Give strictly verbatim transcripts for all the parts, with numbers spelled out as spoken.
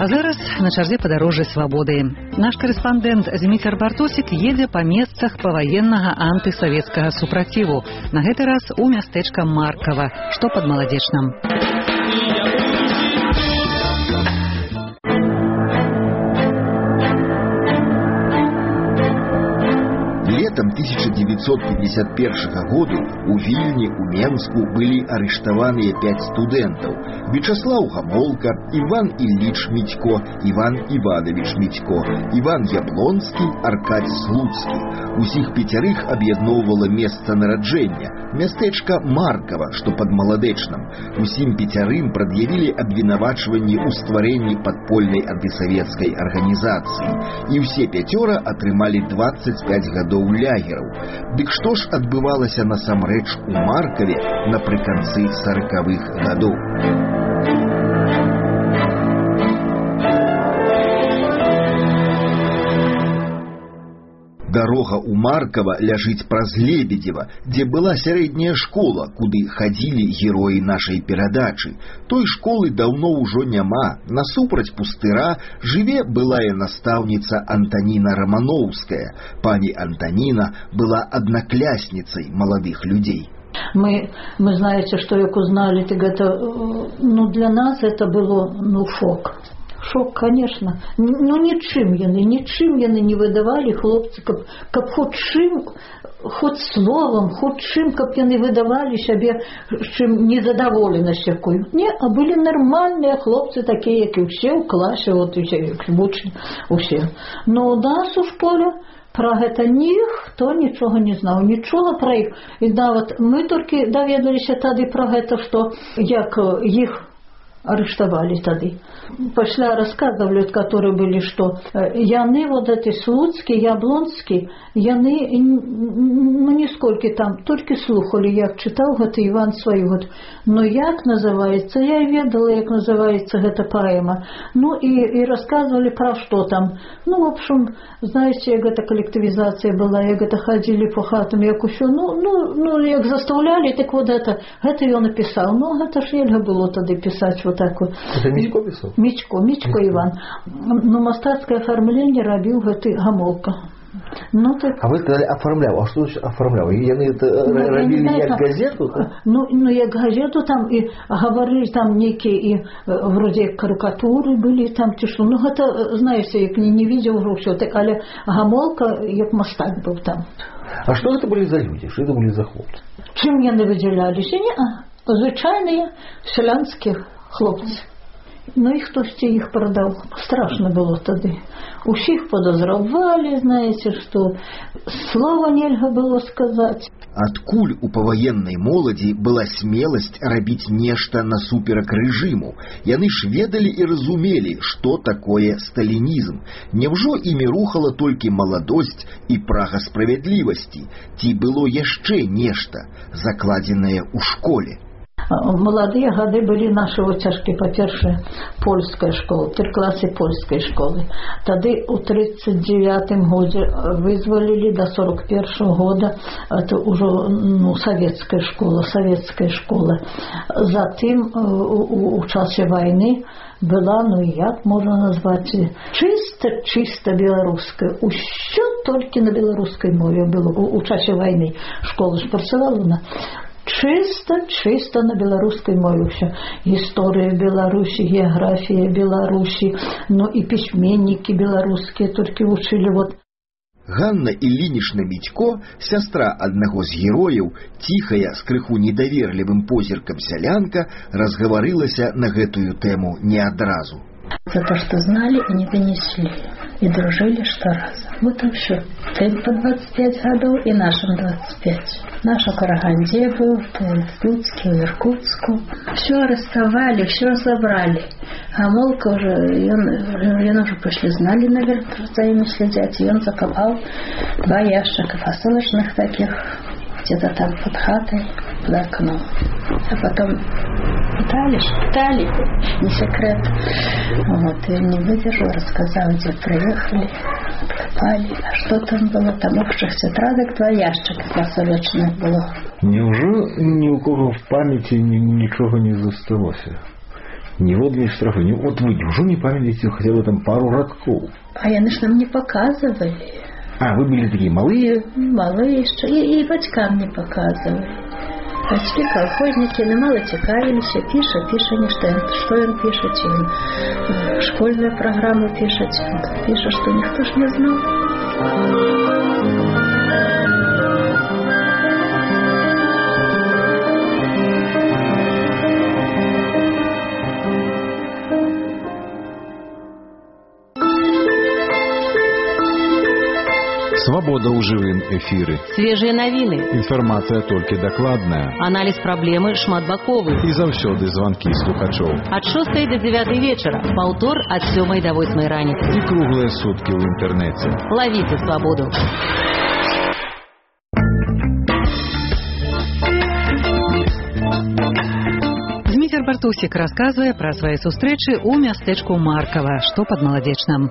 А зараз на чарзе падарожжа свабоды. Наш корэспандэнт Зміцер Бартосік едзе па месцах паваеннага антысавецкага супраціву. На гэты раз у мястэчка Маркава, што пад Маладзечнам. Летом тысяча девятьсот пятьдесят первого года у Вильни, у Менску были арыштаваныя пять студентов: Вячеслав Гамолка, Иван Ильич Митько, Иван Иванович Митько, Иван Яблонский, Аркадий Слуцкий. Усіх пяцярых аб'ядноўвала месца нараджэння — мястэчка Маркава, што пад Маладэчнам. Усім пяцярым прад'явілі абвінавачванні ў стварэнні падпольнай антысавецкай арганізацыі. І ўсе пяцёра атрымалі двадцать пять гадоў лягераў. Дык што ж адбывалася насамрэч у Маркаве напрыканцы саракавых гадоў? Дарога ў Маркава ляжыць праз Лебедзева, дзе была сярэдняя школа, куды хадзілі героі нашай перадачы. Той школы даўно ўжо няма. Насупраць пустыра жыве былая настаўніца Антаніна Романовская. Пані Антаніна была аднаклясніцай маладых людзей. Мы, мы знаете, что як узнали, так это, ну, для нас это было, ну, шок. Шок, конечно. Ну, нічым яны, нічым яны не выдавалі, хлопцы, каб, каб хоць чым, хоць словам, хоць чым, каб яны выдавалі сябе чым незадаволенасць якую. Не, а былі нармальныя хлопцы, такія, як і ўсе ў класе, вот усе, як вучні, усе. Но у нас у школе про гэта ніхто нічога не знаў, нічога пра іх. І нават мы толькі даведаліся тады пра гэта, што як іх арыштавалі тады. Пасля рассказывали, которые были, что яны, вот эти Слуцкий, Яблонский, яны, ну, нисколько там, только слухали, як читал гэта Иван свою, вот. Но як называется, я и ведала, як называется эта поэма. Ну, и, и рассказывали про что там. Ну, в общем, знаете, як эта коллективизация была, як это ходили по хатам, як усё, ну, ну, ну, як заставляли, так вот это, это я написал. Ну, это ж нельзя было тогда писать вот так вот. Это Митько писал? Митько, Митько Иван. Но мастацкое оформление робил гэты Гамолка. Ну, так... А вы сказали оформлял. А что значит оформлял? Яны это ну, робили як там, газету? Да? Ну, ну, як газету там и говорили там некие и вроде карикатуры были там, ті що. Ну, это, знаете, як не, не видел все. Так, але Гамолка, як мастак был там. А что это были за люди? Что это были за хлопцы? Чем яны выделялись? Не, звычайные селянские хлопцы. Ну і хтось їх продав. Страшно було тоді. Усіх подозревали, знаєте, що слова нельга было сказать. Адкуль у паваеннай моладзі была смеласць рабіць нешта насуперак рэжыму? Яны ж ведалі і разумелі, што такое сталінізм. Няўжо імі рухала толькі маладосць і прага справядлівасці? Ці было яшчэ нешта, закладзенае ў школе? Молодые годы были наши выцяжки, по-перше, польская школа, три классы польской школы. Тады у тридцать девятом году вызволили до сорок первого года, это уже, ну, советская школа, советская школа. Затем у, у часе войны была, ну, як можно назвать, чисто-чисто белорусская. Усё только на белорусской мове было у, у часе войны. Школа ж працавала. Чисто-чисто на белорусской мове все. История Беларуси, география Беларуси, ну и письменники белорусские только учили. Вот. Ганна Ильинична Митько, сестра одного из героев, тихая, с крыху недоверливым позіркам сялянка, разговорилася на гэтую тему не одразу. За то, что знали и не донесли. И дружили что раз. Вот и все. Ты по двадцать пять годов и нашим двадцать пять. Наш в Караганде был, в Луцке, в Иркутску. Все арестовали, все забрали. А Молка уже, он, он уже пошли знали, наверное, за ими следят. И он закопал два ящика посылочных таких, где-то там под хатой, под окном. А потом пытали, пытали, не секрет. Вот, и не выдержал, рассказал, где приехали, откопали. А что там было? Там общих тетрадок два ящика посылочных было. Неужели ни у кого в памяти ничего не засталося? Ніводнай штрафы. Вот вы уже не памятаете хотя бы там пару радков. А яны ж нам не показывали. А, вы были такие малые? Малые еще. И, и батькам не показывали. Батьки колхозники, они мало цікавились. Пише, пише, не что, что он пишет. Он школьную программу пишет. Пише, что никто ж не знал. Свабода ў жывым эфіры. Свежыя навіны. Інфармацыя толькі дакладная. Аналіз праблемы шматбаковы. І заўсёды званкі слухачоў. Ад шостай да дзевятай вечара. Паўтор ад сёмай да восьмай раніцы. І круглыя суткі ў інтэрнэце. Лавіце свабоду. Зміцер Бартосік расказвае пра свае сустрэчы ў мястэчку Маркава, што пад Маладзечнам.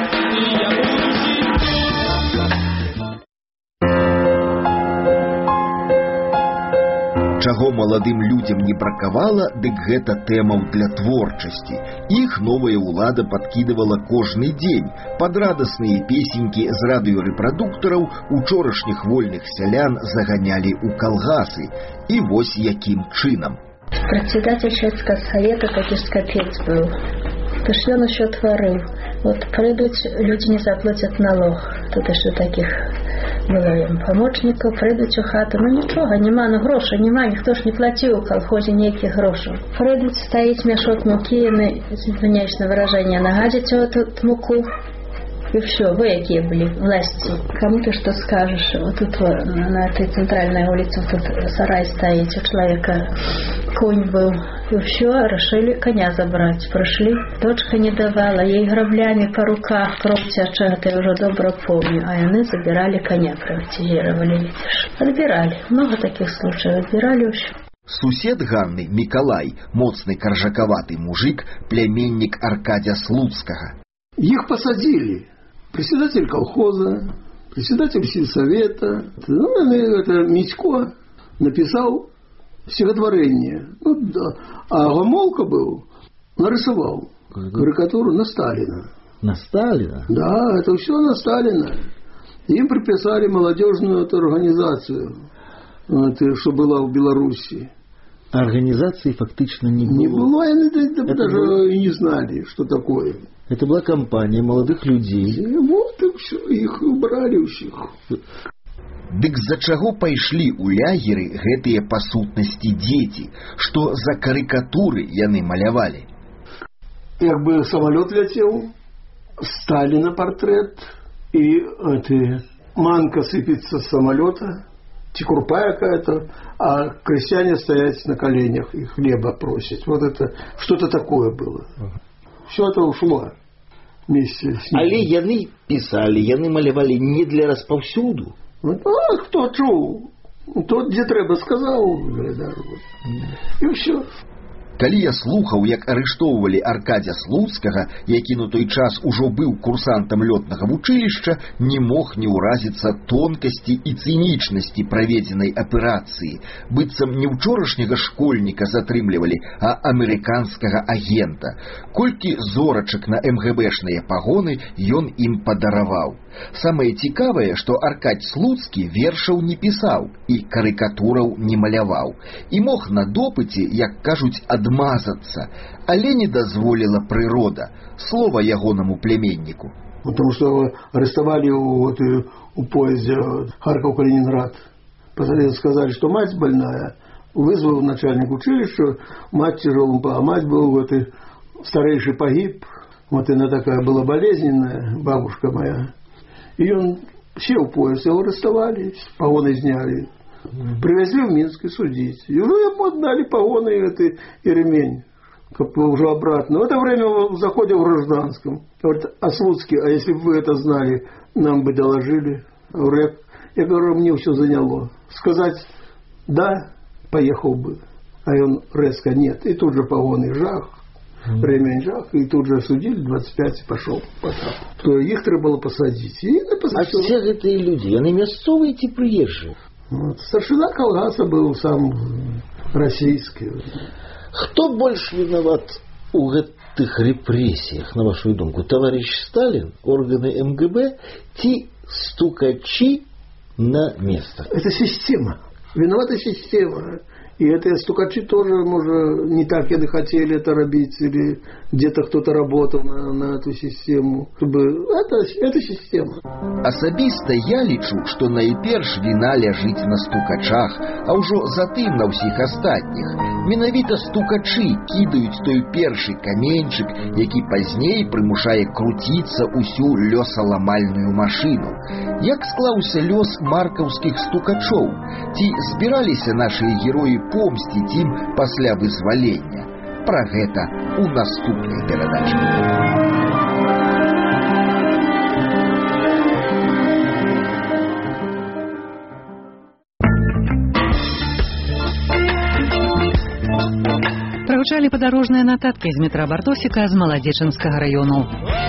Чаго маладым людзям не бракавала, дык гэта тэмаў для творчасці. Іх новая ўлада падкідывала кожны дзень пад радасныя песенькі з радыёрэпрадуктараў учорашніх вольных сялян заганялі ў калгасы. І вось якім чынам. Председатель Шведского совета, как и капец был. То что он еще творил? Вот придут, люди не заплатят налог. Тут еще таких было им помощников, придут у хату. Ну ничего, нема, ну грошей нема, никто ж не платил в колхозе никаких грошей. Придут стоит мешок муки, извиняюсь на выражение, нагадить вот эту муку. И все, вы какие были власти. Кому ты что скажешь? Вот тут на этой центральной улице вот тут сарай стоит, у человека конь был. И все, решили коня забрать. Прошли, дочка не давала, ей граблями по руках кровь течет, это я уже добро помню. А они забирали коня, приватизировали, видишь. Отбирали, много таких случаев, отбирали все. Сусед Ганны, Миколай, моцный коржаковатый мужик, племянник Аркадия Слуцкого. Их посадили. Председатель колхоза, председатель сельсовета. Ну, это Митько написал стихотворение. Ну, да. А Гомолка был, нарисовал карикатуру на Сталина. На Сталина? Да, это все на Сталина. Им приписали молодежную эту организацию, вот, что была в Беларуси. Организации фактично не было. Не было, они даже было... и не знали, что такое. Это была компания молодых людей. И вот и все, их брали всех. Дык за чаго пайшлі ў лягеры гэтыя па сутнасці дзеці, што за карикатуры яны малявалі? Як бы самолет летел, Сталина портрет, и это, манка сыпется с самолета, текурпа какая-то, а крестьяне стоят на коленях и хлеба просят. Вот это что-то такое было. Все это ушло вместе с ним. Але яны писали, яны малявали не для распаўсюду. Вот, а кто чуў? Тот, где треба, сказал. Да, вот. И все. Калі я слухаў, як арыштоўвалі Аркадзя Слуцкага, які на той час ужо быў курсантам лётнага вучылішча, не мог не ўразіцца тонкасці і цынічнасці праведзенай аперацыі. Быццам не ўчорашняга школьніка затрымлівалі, а амерыканскага агента. Колькі зорачак на эм гэ бэшныя пагоны ён ім падараваў. Самае цікавае, што Аркадзь Слуцкі вершаў не пісаў і карыкатураў не маляваў. І мог на допыце, як кажуць, адмазацца, але не дазволіла прырода, слова ягонаму племянніку. Потому что арестовали вот, у поезда Харьков-Калининград. Посмотрели, сказали, что мать больная. Вызвал начальник училища, мать тяжелым, а мать был вот, и старейший погиб. Вот она такая была болезненная, бабушка моя. И он сел в поезд, его арестовали, погоны сняли. Привезли в Минск и судить. И уже ему отдали погоны и, это, и ремень. Как уже обратно. В это время он заходил в гражданском. Говорит, а Слуцкий, а если бы вы это знали, нам бы доложили. Я говорю, мне все заняло. Сказать, да, поехал бы. А он резко нет. И тут же погоны жах. Ремень жах, и тут же судили, двадцать пять и пошел. То их треба было посадить. И а все эти люди, они местные, эти приезжие? Вот. Старшина колгаса был сам российский. Кто больше виноват у гэтых рэпрэсіях, на вашу думку, товарищ Сталин, органы эм гэ бэ ці стукачи на место? Это система. Виновата система. И это стукачи тоже, может, не так яны хотели это робить, или где-то кто-то работал на, на эту систему. Чтобы... Это, это система. Асабіста я лічу, што найперш віна ляжыць на стукачах, а ўжо затым на ўсіх астатніх. Менавіта стукачы кідаюць той першы каменьчык, які пазней прымушае круціцца ўсю лёсаламальную машыну. Як склаўся лёс маркаўскіх стукачоў? Ці збіраліся нашыя героі помсціць ім пасля вызвалення? Пра гэта у наступнай перадачы. Прагучалі падарожныя нататкі з Дмітра Бартосіка з Маладзечынскага раёну.